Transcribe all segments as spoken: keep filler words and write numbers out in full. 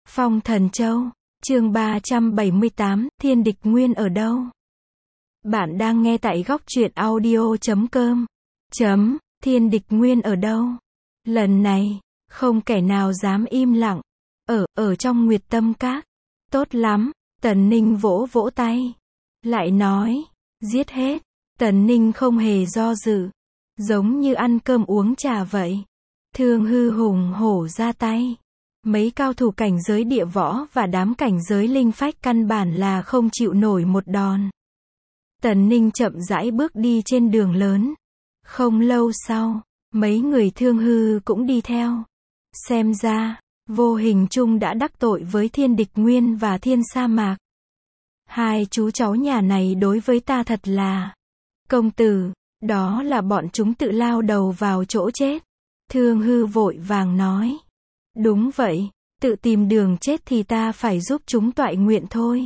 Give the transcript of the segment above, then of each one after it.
Phong Thần Châu, chương ba trăm bảy mươi tám, Thiên Địch Nguyên ở đâu? Bạn đang nghe tại góc truyện audio chấm com. Chấm, Thiên Địch Nguyên ở đâu? Lần này, không kẻ nào dám im lặng. Ở, ở trong Nguyệt Tâm Các. Tốt lắm, Tần Ninh vỗ vỗ tay. Lại nói, giết hết. Tần Ninh không hề do dự. Giống như ăn cơm uống trà vậy. Thương Hư hùng hổ ra tay. Mấy cao thủ cảnh giới địa võ và đám cảnh giới linh phách căn bản là không chịu nổi một đòn. Tần Ninh chậm rãi bước đi trên đường lớn. Không lâu sau, mấy người Thương Hư cũng đi theo. Xem ra, vô hình chung đã đắc tội với Thiên Địch Nguyên và Thiên Sa Mạc. Hai chú cháu nhà này đối với ta thật là... Công tử, đó là bọn chúng tự lao đầu vào chỗ chết. Thương Hư vội vàng nói. Đúng vậy, tự tìm đường chết thì ta phải giúp chúng toại nguyện thôi.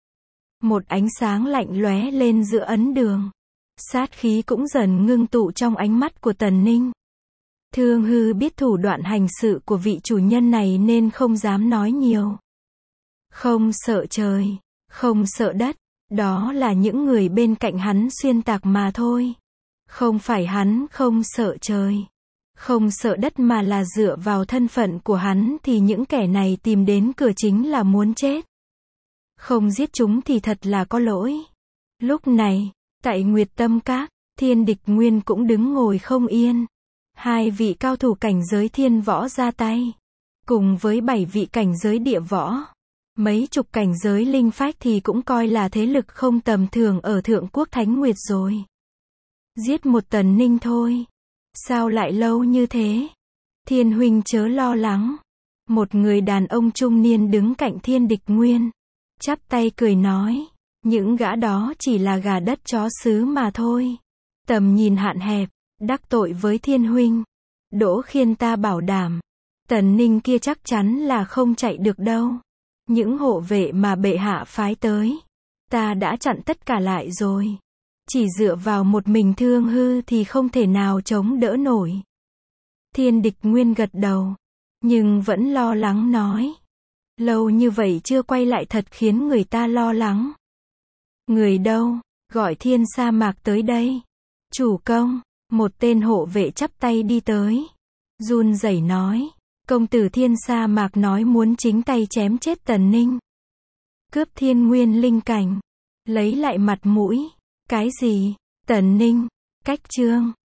Một ánh sáng lạnh lóe lên giữa ấn đường. Sát khí cũng dần ngưng tụ trong ánh mắt của Tần Ninh. Thương Hư biết thủ đoạn hành sự của vị chủ nhân này nên không dám nói nhiều. Không sợ trời, không sợ đất, đó là những người bên cạnh hắn xuyên tạc mà thôi. Không phải hắn không sợ trời, không sợ đất mà là dựa vào thân phận của hắn thì những kẻ này tìm đến cửa chính là muốn chết. Không giết chúng thì thật là có lỗi. Lúc này, tại Nguyệt Tâm Các, Thiên Địch Nguyên cũng đứng ngồi không yên. Hai vị cao thủ cảnh giới thiên võ ra tay. Cùng với bảy vị cảnh giới địa võ. Mấy chục cảnh giới linh phách thì cũng coi là thế lực không tầm thường ở Thượng Quốc Thánh Nguyệt rồi. Giết một Tần Ninh thôi. Sao lại lâu như thế? Thiên huynh chớ lo lắng. Một người đàn ông trung niên đứng cạnh Thiên Địch Nguyên. Chắp tay cười nói. Những gã đó chỉ là gà đất chó xứ mà thôi. Tầm nhìn hạn hẹp, đắc tội với Thiên huynh. Đỗ Khiên ta bảo đảm. Tần Ninh kia chắc chắn là không chạy được đâu. Những hộ vệ mà bệ hạ phái tới. Ta đã chặn tất cả lại rồi. Chỉ dựa vào một mình Thương Hư thì không thể nào chống đỡ nổi. Thiên Địch Nguyên gật đầu. Nhưng vẫn lo lắng nói. Lâu như vậy chưa quay lại thật khiến người ta lo lắng. Người đâu? Gọi Thiên Sa Mạc tới đây. Chủ công, một tên hộ vệ chắp tay đi tới. Run rẩy nói. Công tử Thiên Sa Mạc nói muốn chính tay chém chết Tần Ninh. Cướp thiên nguyên linh cảnh. Lấy lại mặt mũi. Cái gì? Tần Ninh. Cách chương.